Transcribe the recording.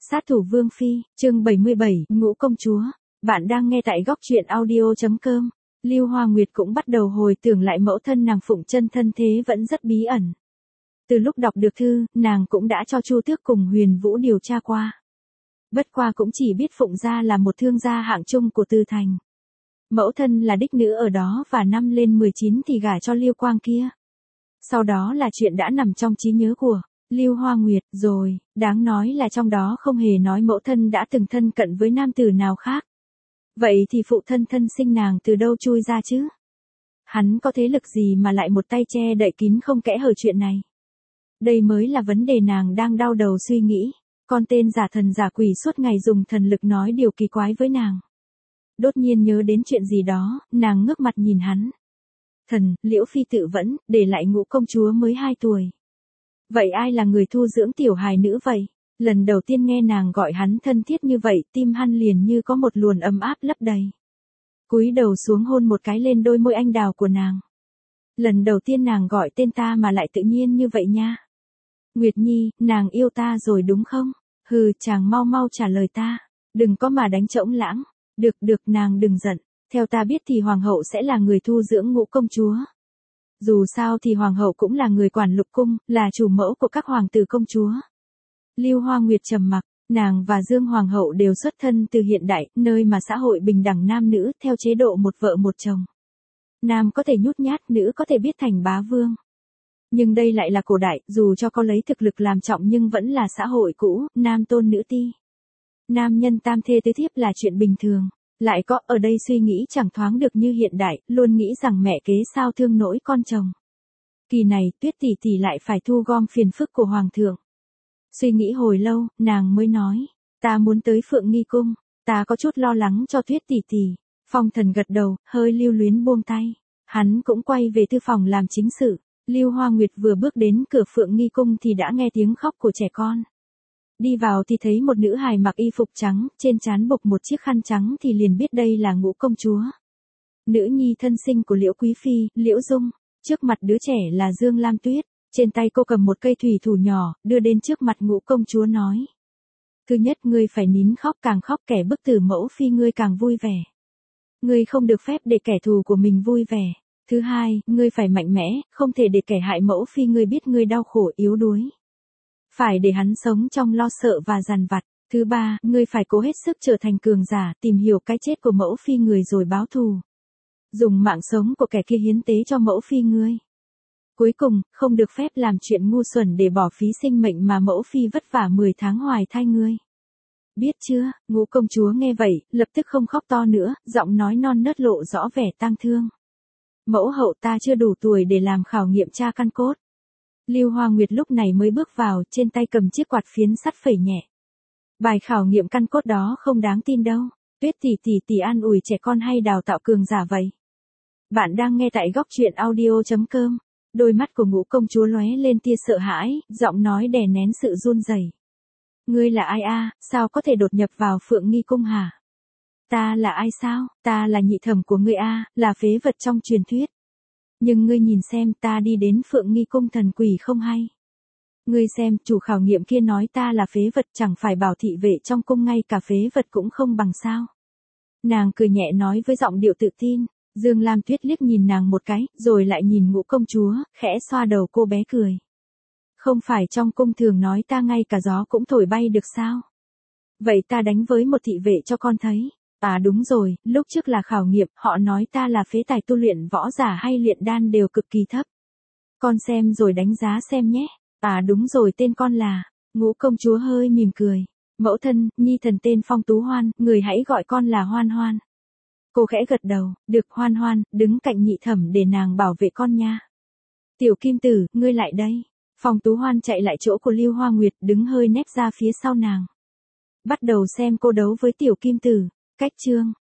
Sát thủ Vương Phi, chương 77, Ngũ Công Chúa. Bạn đang nghe tại góc truyện audio.com. Lưu Hoa Nguyệt cũng bắt đầu hồi tưởng lại mẫu thân nàng Phụng Chân thân thế vẫn rất bí ẩn. Từ lúc đọc được thư, nàng cũng đã cho Chu Tước cùng Huyền Vũ điều tra qua. Bất qua cũng chỉ biết Phụng gia là một thương gia hạng trung của Tư Thành. Mẫu thân là đích nữ ở đó và năm lên 19 thì gả cho Liêu Quang kia. Sau đó là chuyện đã nằm trong trí nhớ của Lưu Hoa Nguyệt rồi, đáng nói là trong đó không hề nói mẫu thân đã từng thân cận với nam tử nào khác. Vậy thì phụ thân thân sinh nàng từ đâu chui ra chứ? Hắn có thế lực gì mà lại một tay che đậy kín không kẽ hở chuyện này? Đây mới là vấn đề nàng đang đau đầu suy nghĩ. Con tên giả thần giả quỷ suốt ngày dùng thần lực nói điều kỳ quái với nàng. Đột nhiên nhớ đến chuyện gì đó, nàng ngước mặt nhìn hắn. Thần, Liễu Phi tự vẫn, để lại Ngũ Công Chúa mới 2 tuổi. Vậy ai là người thu dưỡng tiểu hài nữ vậy? Lần đầu tiên nghe nàng gọi hắn thân thiết như vậy, tim hắn liền như có một luồng ấm áp lấp đầy. Cúi đầu xuống hôn một cái lên đôi môi anh đào của nàng. Lần đầu tiên nàng gọi tên ta mà lại tự nhiên như vậy nha. Nguyệt Nhi, nàng yêu ta rồi đúng không? Hừ, chàng mau mau trả lời ta. Đừng có mà đánh trỗng lãng. Được, nàng đừng giận. Theo ta biết thì hoàng hậu sẽ là người thu dưỡng Ngũ Công Chúa. Dù sao thì hoàng hậu cũng là người quản lục cung, là chủ mẫu của các hoàng tử công chúa. Lưu Hoa Nguyệt trầm mặc, nàng và Dương Hoàng hậu đều xuất thân từ hiện đại, nơi mà xã hội bình đẳng nam nữ theo chế độ một vợ một chồng. Nam có thể nhút nhát, nữ có thể biết thành bá vương. Nhưng đây lại là cổ đại, dù cho có lấy thực lực làm trọng nhưng vẫn là xã hội cũ, nam tôn nữ ti. Nam nhân tam thê tứ thiếp là chuyện bình thường. Lại có ở đây suy nghĩ chẳng thoáng được như hiện đại, luôn nghĩ rằng mẹ kế sao thương nỗi con chồng. Kỳ này, Tuyết tỷ tỷ lại phải thu gom phiền phức của hoàng thượng. Suy nghĩ hồi lâu, nàng mới nói, ta muốn tới Phượng Nghi Cung, ta có chút lo lắng cho Tuyết tỷ tỷ. Phong Thần gật đầu, hơi lưu luyến buông tay. Hắn cũng quay về thư phòng làm chính sự. Lưu Hoa Nguyệt vừa bước đến cửa Phượng Nghi Cung thì đã nghe tiếng khóc của trẻ con. Đi vào thì thấy một nữ hài mặc y phục trắng, trên trán buộc một chiếc khăn trắng thì liền biết đây là Ngũ Công Chúa. Nữ nhi thân sinh của Liễu Quý Phi, Liễu Dung, trước mặt đứa trẻ là Dương Lam Tuyết, trên tay cô cầm một cây thủy thủ nhỏ, đưa đến trước mặt Ngũ Công Chúa nói. Thứ nhất, ngươi phải nín khóc, càng khóc kẻ bức tử mẫu phi ngươi càng vui vẻ. Ngươi không được phép để kẻ thù của mình vui vẻ. Thứ hai, ngươi phải mạnh mẽ, không thể để kẻ hại mẫu phi ngươi biết ngươi đau khổ yếu đuối. Phải để hắn sống trong lo sợ và dằn vặt. Thứ ba, ngươi phải cố hết sức trở thành cường giả, tìm hiểu cái chết của mẫu phi người rồi báo thù. Dùng mạng sống của kẻ kia hiến tế cho mẫu phi ngươi. Cuối cùng, không được phép làm chuyện ngu xuẩn để bỏ phí sinh mệnh mà mẫu phi vất vả 10 tháng hoài thai ngươi. Biết chưa? Ngũ Công Chúa nghe vậy, lập tức không khóc to nữa, giọng nói non nớt lộ rõ vẻ tang thương. Mẫu hậu, ta chưa đủ tuổi để làm khảo nghiệm tra căn cốt. Lưu Hoa Nguyệt lúc này mới bước vào, trên tay cầm chiếc quạt phiến sắt phẩy nhẹ. Bài khảo nghiệm căn cốt đó không đáng tin đâu. Tuyết tỷ an ủi trẻ con hay đào tạo cường giả vậy? Bạn đang nghe tại góc truyện audio.com. Đôi mắt của Ngũ Công Chúa lóe lên tia sợ hãi, giọng nói đè nén sự run rẩy. Ngươi là ai a? Sao có thể đột nhập vào Phượng Nghi Cung hả? Ta là ai sao? Ta là nhị thẩm của ngươi a, là phế vật trong truyền thuyết. Nhưng ngươi nhìn xem, ta đi đến Phượng Nghi Cung thần quỷ không hay. Ngươi xem, chủ khảo nghiệm kia nói ta là phế vật, chẳng phải bảo thị vệ trong cung ngay cả phế vật cũng không bằng sao. Nàng cười nhẹ nói với giọng điệu tự tin. Dương Lam Tuyết liếc nhìn nàng một cái, rồi lại nhìn Ngũ Công Chúa, khẽ xoa đầu cô bé cười. Không phải trong cung thường nói ta ngay cả gió cũng thổi bay được sao? Vậy ta đánh với một thị vệ cho con thấy. À đúng rồi, lúc trước là khảo nghiệm, họ nói ta là phế tài tu luyện võ giả hay luyện đan đều cực kỳ thấp. Con xem rồi đánh giá xem nhé. À đúng rồi, tên con là. Ngũ Công Chúa hơi mỉm cười. Mẫu thân, nhi thần tên Phong Tú Hoan, người hãy gọi con là Hoan Hoan. Cô khẽ gật đầu, được Hoan Hoan, đứng cạnh nhị thẩm để nàng bảo vệ con nha. Tiểu Kim Tử, ngươi lại đây. Phong Tú Hoan chạy lại chỗ của Lưu Hoa Nguyệt, đứng hơi nép ra phía sau nàng. Bắt đầu xem cô đấu với Tiểu Kim Tử. Cách chương